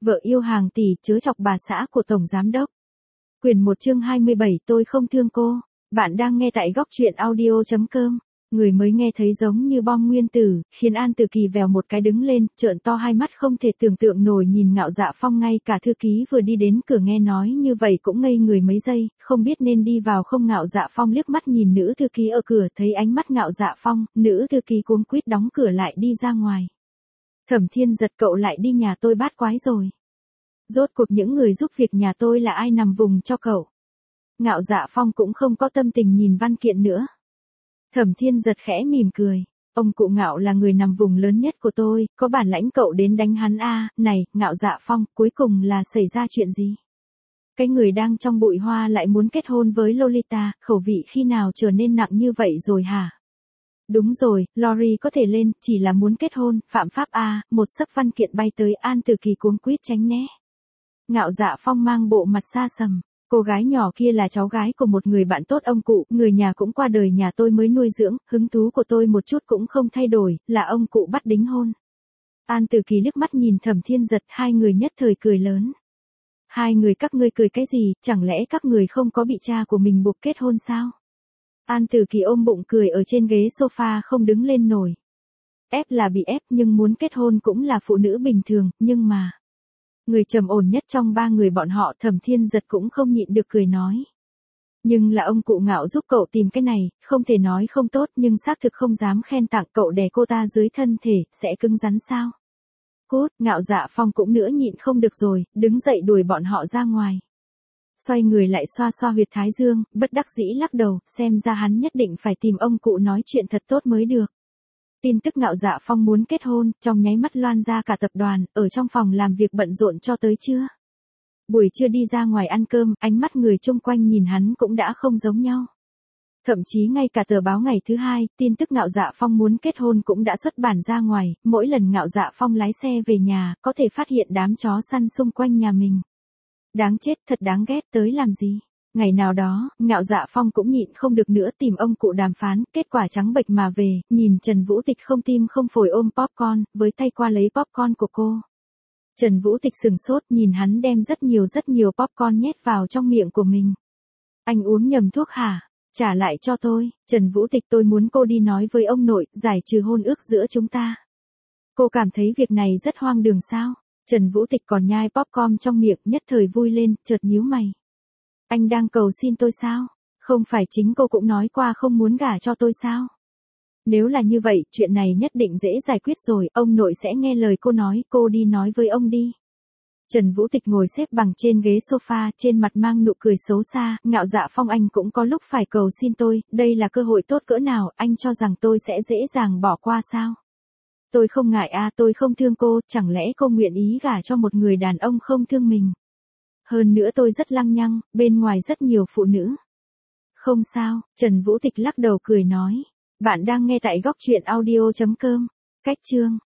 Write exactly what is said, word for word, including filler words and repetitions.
Vợ yêu hàng tỷ chớ chọc bà xã của Tổng Giám Đốc. Quyển một chương hai mươi bảy tôi không thương cô. Bạn đang nghe tại góc truyện audio.com. Người mới nghe thấy giống như bom nguyên tử, khiến An Tử Kỳ vèo một cái đứng lên, trợn to hai mắt không thể tưởng tượng nổi nhìn Ngạo Dạ Phong. Ngay cả thư ký vừa đi đến cửa nghe nói như vậy cũng ngây người mấy giây, không biết nên đi vào không. Ngạo Dạ Phong liếc mắt nhìn nữ thư ký ở cửa, thấy ánh mắt Ngạo Dạ Phong, nữ thư ký cuống quýt đóng cửa lại đi ra ngoài. Thẩm Thiên Giật, cậu lại đi nhà tôi bát quái rồi. Rốt cuộc những người giúp việc nhà tôi là ai nằm vùng cho cậu? Ngạo Dạ Phong cũng không có tâm tình nhìn văn kiện nữa. Thẩm Thiên Giật khẽ mỉm cười. Ông cụ Ngạo là người nằm vùng lớn nhất của tôi, có bản lãnh cậu đến đánh hắn a. À, này, Ngạo Dạ Phong, cuối cùng là xảy ra chuyện gì? Cái người đang trong bụi hoa lại muốn kết hôn với Lolita, khẩu vị khi nào trở nên nặng như vậy rồi hả? Đúng rồi, Lori có thể lên, chỉ là muốn kết hôn, phạm pháp a. À, một sấp văn kiện bay tới, An Tử Kỳ cuống quýt tránh né. Ngạo Dạ Phong mang bộ mặt xa sầm. Cô gái nhỏ kia là cháu gái của một người bạn tốt ông cụ, người nhà cũng qua đời nhà tôi mới nuôi dưỡng, hứng thú của tôi một chút cũng không thay đổi, là ông cụ bắt đính hôn. An Tử Kỳ liếc mắt nhìn Thẩm Thiên Giật, hai người nhất thời cười lớn. Hai người các ngươi cười cái gì, chẳng lẽ các người không có bị cha của mình buộc kết hôn sao? An Tử Kỳ ôm bụng cười ở trên ghế sofa không đứng lên nổi. Ép là bị ép nhưng muốn kết hôn cũng là phụ nữ bình thường, nhưng mà... Người trầm ổn nhất trong ba người bọn họ, Thẩm Thiên Giật cũng không nhịn được cười nói. Nhưng là ông cụ Ngạo giúp cậu tìm cái này, không thể nói không tốt nhưng xác thực không dám khen tặng. Cậu đè cô ta dưới thân thể, sẽ cứng rắn sao? Cút, Ngạo Dạ Phong cũng nữa nhịn không được rồi, đứng dậy đuổi bọn họ ra ngoài. Xoay người lại xoa xoa huyệt thái dương, bất đắc dĩ lắc đầu, xem ra hắn nhất định phải tìm ông cụ nói chuyện thật tốt mới được. Tin tức Ngạo Dạ Phong muốn kết hôn, trong nháy mắt loan ra cả tập đoàn, ở trong phòng làm việc bận rộn cho tới trưa. Buổi trưa đi ra ngoài ăn cơm, ánh mắt người chung quanh nhìn hắn cũng đã không giống nhau. Thậm chí ngay cả tờ báo ngày thứ hai, tin tức Ngạo Dạ Phong muốn kết hôn cũng đã xuất bản ra ngoài, mỗi lần Ngạo Dạ Phong lái xe về nhà, có thể phát hiện đám chó săn xung quanh nhà mình. Đáng chết, thật đáng ghét, tới làm gì? Ngày nào đó, Ngạo Dạ Phong cũng nhịn không được nữa tìm ông cụ đàm phán, kết quả trắng bệch mà về, nhìn Trần Vũ Tịch không tim không phổi ôm popcorn, với tay qua lấy popcorn của cô. Trần Vũ Tịch sừng sốt nhìn hắn đem rất nhiều rất nhiều popcorn nhét vào trong miệng của mình. Anh uống nhầm thuốc hả? Trả lại cho tôi. Trần Vũ Tịch, tôi muốn cô đi nói với ông nội, giải trừ hôn ước giữa chúng ta. Cô cảm thấy việc này rất hoang đường sao? Trần Vũ Tịch còn nhai popcorn trong miệng, nhất thời vui lên, chợt nhíu mày. Anh đang cầu xin tôi sao? Không phải chính cô cũng nói qua không muốn gả cho tôi sao? Nếu là như vậy, chuyện này nhất định dễ giải quyết rồi, ông nội sẽ nghe lời cô nói, cô đi nói với ông đi. Trần Vũ Tịch ngồi xếp bằng trên ghế sofa, trên mặt mang nụ cười xấu xa, Ngạo Dạ Phong, anh cũng có lúc phải cầu xin tôi, đây là cơ hội tốt cỡ nào, anh cho rằng tôi sẽ dễ dàng bỏ qua sao? Tôi không ngại a, à, tôi không thương cô, chẳng lẽ cô nguyện ý gả cho một người đàn ông không thương mình? Hơn nữa tôi rất lăng nhăng, bên ngoài rất nhiều phụ nữ. Không sao, Trần Vũ Tịch lắc đầu cười nói. Bạn đang nghe tại góc truyện audio.com. Cách chương.